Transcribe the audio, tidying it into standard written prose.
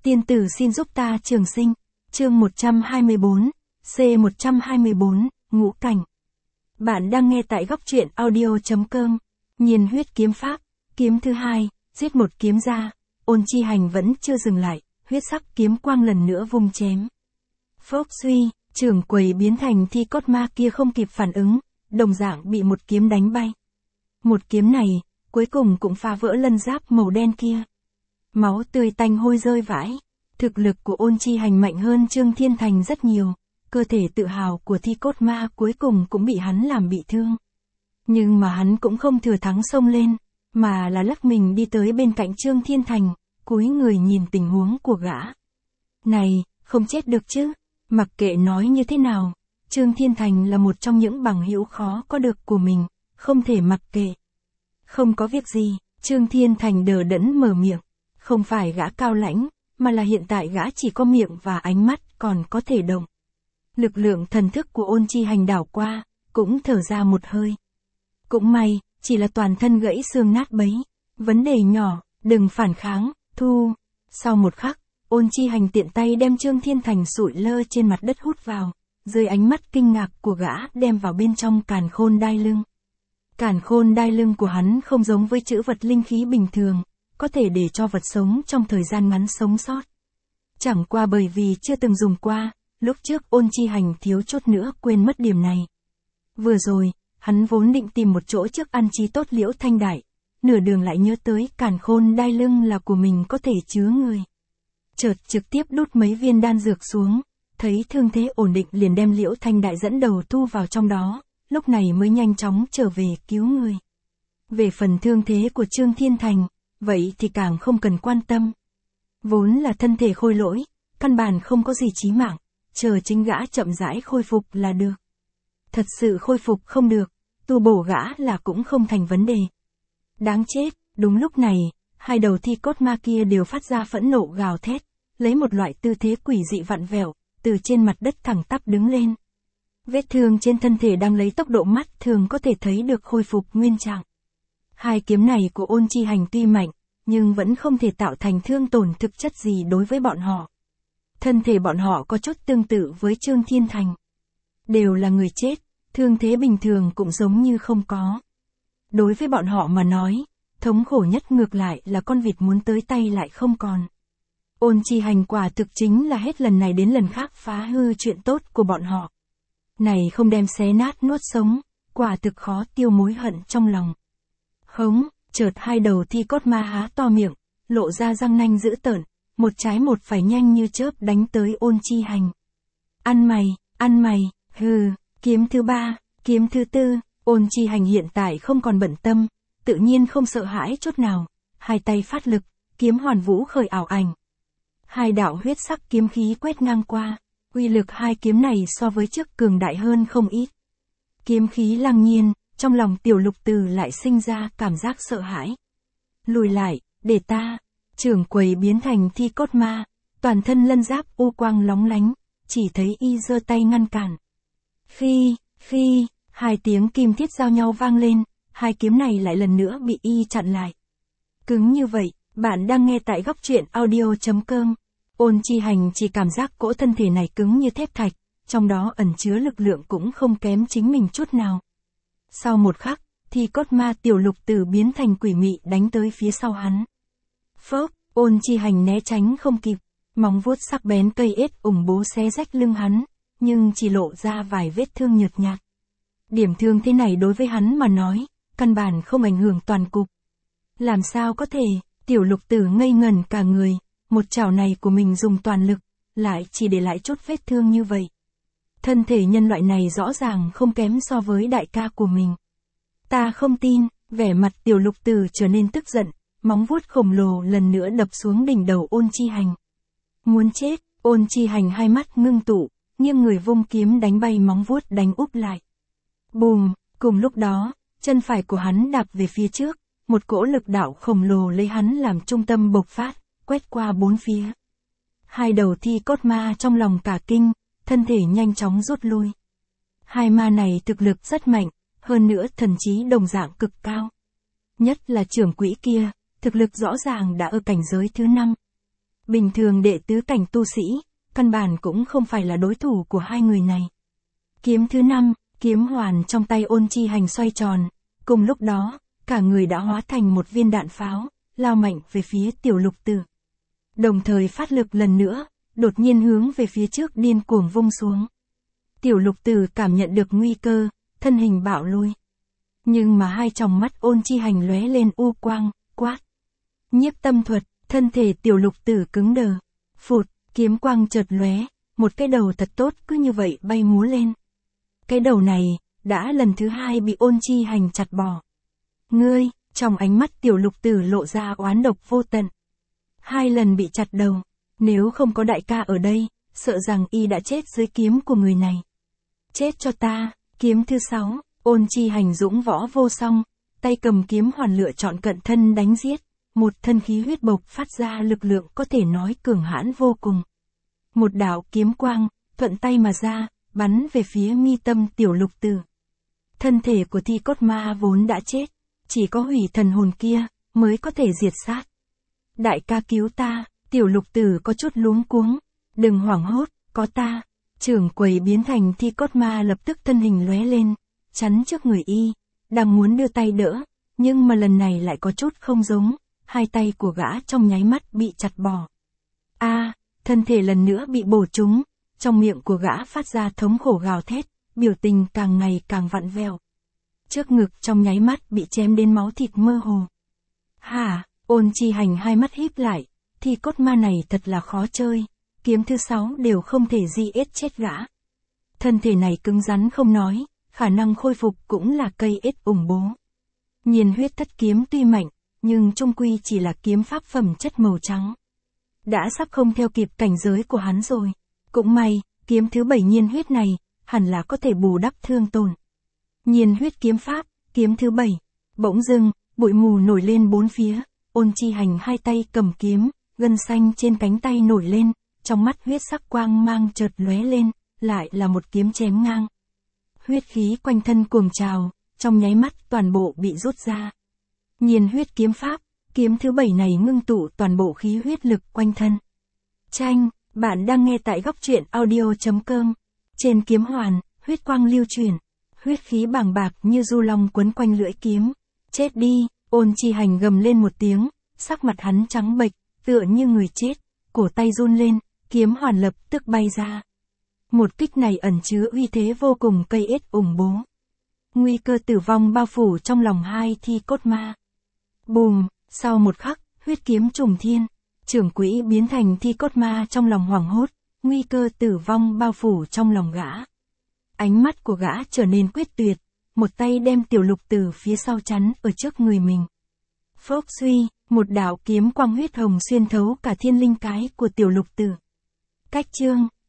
Tiên tử xin giúp ta trường sinh. Chương 124, C124, ngũ cảnh. Bạn đang nghe tại góc truyện audio.com. Nhiên huyết kiếm pháp, kiếm thứ hai, giết một kiếm ra. Ôn Chi Hành vẫn chưa dừng lại, huyết sắc kiếm quang lần nữa vung chém. Phốc suy, trưởng quầy biến thành thi cốt ma kia không kịp phản ứng, đồng dạng bị một kiếm đánh bay. Một kiếm này, cuối cùng cũng phá vỡ lân giáp màu đen kia. Máu tươi tanh hôi rơi vãi. Thực lực của Ôn Chi Hành mạnh hơn Trương Thiên Thành rất nhiều, cơ thể tự hào của thi cốt ma cuối cùng cũng bị hắn làm bị thương. Nhưng mà hắn cũng không thừa thắng xông lên, mà là lắc mình đi tới bên cạnh Trương Thiên Thành, cúi người nhìn tình huống của gã. Này, không chết được chứ? Mặc kệ nói như thế nào, Trương Thiên Thành là một trong những bằng hữu khó có được của mình, không thể mặc kệ. Không có việc gì, Trương Thiên Thành đờ đẫn mở miệng, không phải gã cao lãnh, mà là hiện tại gã chỉ có miệng và ánh mắt còn có thể động. Lực lượng thần thức của Ôn Chi Hành đảo qua, cũng thở ra một hơi. Cũng may, chỉ là toàn thân gãy xương nát bấy. Vấn đề nhỏ, đừng phản kháng, thu. Sau một khắc, Ôn Chi Hành tiện tay đem Trương Thiên Thành sụi lơ trên mặt đất hút vào, dưới ánh mắt kinh ngạc của gã đem vào bên trong càn khôn đai lưng. Càn khôn đai lưng của hắn không giống với trữ vật linh khí bình thường, có thể để cho vật sống trong thời gian ngắn sống sót. Chẳng qua bởi vì chưa từng dùng qua, lúc trước Ôn Chi Hành thiếu chút nữa quên mất điểm này. Vừa rồi, hắn vốn định tìm một chỗ trước ăn chí tốt Liễu Thanh Đại, nửa đường lại nhớ tới càn khôn đai lưng là của mình có thể chứa người. Chợt trực tiếp đút mấy viên đan dược xuống, thấy thương thế ổn định liền đem Liễu Thanh Đại dẫn đầu thu vào trong đó, lúc này mới nhanh chóng trở về cứu người. Về phần thương thế của Trương Thiên Thành, vậy thì càng không cần quan tâm. Vốn là thân thể khôi lỗi, căn bản không có gì chí mạng, chờ chính gã chậm rãi khôi phục là được. Thật sự khôi phục không được, tu bổ gã là cũng không thành vấn đề. Đáng chết, đúng lúc này, hai đầu thi cốt ma kia đều phát ra phẫn nộ gào thét, lấy một loại tư thế quỷ dị vặn vẹo, từ trên mặt đất thẳng tắp đứng lên. Vết thương trên thân thể đang lấy tốc độ mắt thường có thể thấy được khôi phục nguyên trạng. Hai kiếm này của Ôn Chi Hành tuy mạnh, nhưng vẫn không thể tạo thành thương tổn thực chất gì đối với bọn họ. Thân thể bọn họ có chút tương tự với Trương Thiên Thành. Đều là người chết, thương thế bình thường cũng giống như không có. Đối với bọn họ mà nói, thống khổ nhất ngược lại là con vịt muốn tới tay lại không còn. Ôn Chi Hành quả thực chính là hết lần này đến lần khác phá hư chuyện tốt của bọn họ. Này không đem xé nát nuốt sống, quả thực khó tiêu mối hận trong lòng. Hống, chợt hai đầu thi cốt ma há to miệng, lộ ra răng nanh dữ tợn, một trái một phải nhanh như chớp đánh tới Ôn Chi Hành. Ăn mày, hừ, kiếm thứ ba, kiếm thứ tư, Ôn Chi Hành hiện tại không còn bận tâm, tự nhiên không sợ hãi chút nào, hai tay phát lực, kiếm hoàn vũ khởi ảo ảnh. Hai đạo huyết sắc kiếm khí quét ngang qua, uy lực hai kiếm này so với trước cường đại hơn không ít. Kiếm khí lăng nhiên, trong lòng Tiểu Lục Từ lại sinh ra cảm giác sợ hãi. Lùi lại, để ta, trưởng quầy biến thành thi cốt ma, toàn thân lân giáp u quang lóng lánh, chỉ thấy y giơ tay ngăn cản. Phi, hai tiếng kim thiết giao nhau vang lên, hai kiếm này lại lần nữa bị y chặn lại. Cứng như vậy, bạn đang nghe tại góc truyện audio.com. Ôn Chi Hành chỉ cảm giác cỗ thân thể này cứng như thép thạch, trong đó ẩn chứa lực lượng cũng không kém chính mình chút nào. Sau một khắc, thì cốt ma Tiểu Lục Tử biến thành quỷ mị đánh tới phía sau hắn. Phốc, Ôn Chi Hành né tránh không kịp, móng vuốt sắc bén cây ết ủng bố xé rách lưng hắn, nhưng chỉ lộ ra vài vết thương nhợt nhạt. Điểm thương thế này đối với hắn mà nói, căn bản không ảnh hưởng toàn cục. Làm sao có thể, Tiểu Lục Tử ngây ngẩn cả người, một chảo này của mình dùng toàn lực, lại chỉ để lại chút vết thương như vậy. Thân thể nhân loại này rõ ràng không kém so với đại ca của mình. Ta không tin, vẻ mặt Tiểu Lục Tử trở nên tức giận, móng vuốt khổng lồ lần nữa đập xuống đỉnh đầu Ôn Chi Hành. Muốn chết, Ôn Chi Hành hai mắt ngưng tụ, nghiêng người vung kiếm đánh bay móng vuốt đánh úp lại. Bùm, cùng lúc đó, chân phải của hắn đạp về phía trước, một cỗ lực đạo khổng lồ lấy hắn làm trung tâm bộc phát, quét qua bốn phía. Hai đầu thi cốt ma trong lòng cả kinh, thân thể nhanh chóng rút lui. Hai ma này thực lực rất mạnh, hơn nữa thần trí đồng dạng cực cao. Nhất là trưởng quỹ kia, thực lực rõ ràng đã ở cảnh giới thứ 5. Bình thường đệ tứ cảnh tu sĩ, căn bản cũng không phải là đối thủ của hai người này. Kiếm thứ 5, kiếm hoàn trong tay Ôn Chi Hành xoay tròn, cùng lúc đó, cả người đã hóa thành một viên đạn pháo, lao mạnh về phía Tiểu Lục Tử. Đồng thời phát lực lần nữa, đột nhiên hướng về phía trước điên cuồng vung xuống. Tiểu Lục Tử cảm nhận được nguy cơ, thân hình bạo lui. Nhưng mà hai tròng mắt Ôn Chi Hành lóe lên u quang, quát. Nhiếp tâm thuật, thân thể Tiểu Lục Tử cứng đờ. Phụt, kiếm quang chợt lóe, một cái đầu thật tốt cứ như vậy bay múa lên. Cái đầu này, đã lần thứ 2 bị Ôn Chi Hành chặt bỏ. Ngươi, trong ánh mắt Tiểu Lục Tử lộ ra oán độc vô tận. 2 lần bị chặt đầu, nếu không có đại ca ở đây, sợ rằng y đã chết dưới kiếm của người này. Chết cho ta, kiếm thứ 6, Ôn Chi Hành dũng võ vô song, tay cầm kiếm hoàn lựa chọn cận thân đánh giết, một thân khí huyết bộc phát ra lực lượng có thể nói cường hãn vô cùng. Một đạo kiếm quang, thuận tay mà ra, bắn về phía mi tâm Tiểu Lục Tử. Thân thể của thi cốt ma vốn đã chết, chỉ có hủy thần hồn kia, mới có thể diệt sát. Đại ca cứu ta, Tiểu Lục Tử có chút luống cuống, đừng hoảng hốt, có ta. Trưởng quầy biến thành thi cốt ma lập tức thân hình lóe lên, chắn trước người y, đang muốn đưa tay đỡ, nhưng mà lần này lại có chút không giống, hai tay của gã trong nháy mắt bị chặt bỏ. Thân thể lần nữa bị bổ trúng, trong miệng của gã phát ra thống khổ gào thét, biểu tình càng ngày càng vặn vẹo. Trước ngực trong nháy mắt bị chém đến máu thịt mơ hồ. Ôn Chi Hành hai mắt híp lại, thi cốt ma này thật là khó chơi, kiếm thứ 6 đều không thể giết chết gã. Thân thể này cứng rắn không nói, khả năng khôi phục cũng là cây ếch ủng bố. Nhiên huyết thất kiếm tuy mạnh, nhưng chung quy chỉ là kiếm pháp phẩm chất màu trắng. Đã sắp không theo kịp cảnh giới của hắn rồi. Cũng may, kiếm thứ 7 nhiên huyết này, hẳn là có thể bù đắp thương tổn. Nhiên huyết kiếm pháp, kiếm thứ 7. Bỗng dưng, bụi mù nổi lên bốn phía, Ôn Chi Hành hai tay cầm kiếm, gân xanh trên cánh tay nổi lên, trong mắt huyết sắc quang mang chợt lóe lên, lại là một kiếm chém ngang. Huyết khí quanh thân cuồng trào, trong nháy mắt toàn bộ bị rút ra. Nhiên huyết kiếm pháp, kiếm thứ 7 này ngưng tụ toàn bộ khí huyết lực quanh thân. Chanh, bạn đang nghe tại góc truyện audio.com. Trên kiếm hoàn, huyết quang lưu chuyển, huyết khí bàng bạc như du long quấn quanh lưỡi kiếm. Chết đi, Ôn Chi Hành gầm lên một tiếng, sắc mặt hắn trắng bệch, tựa như người chết, cổ tay run lên, kiếm hoàn lập tức bay ra. Một kích này ẩn chứa uy thế vô cùng cây ếch ủng bố. Nguy cơ tử vong bao phủ trong lòng hai thi cốt ma. Bùm, sau một khắc, huyết kiếm trùng thiên, trưởng quỹ biến thành thi cốt ma trong lòng hoảng hốt, nguy cơ tử vong bao phủ trong lòng gã. Ánh mắt của gã trở nên quyết tuyệt, một tay đem Tiểu Lục Tử phía sau chắn ở trước người mình. Phốc suy, một đạo kiếm quang huyết hồng xuyên thấu cả thiên linh cái của Tiểu Lục Tử. Cách chương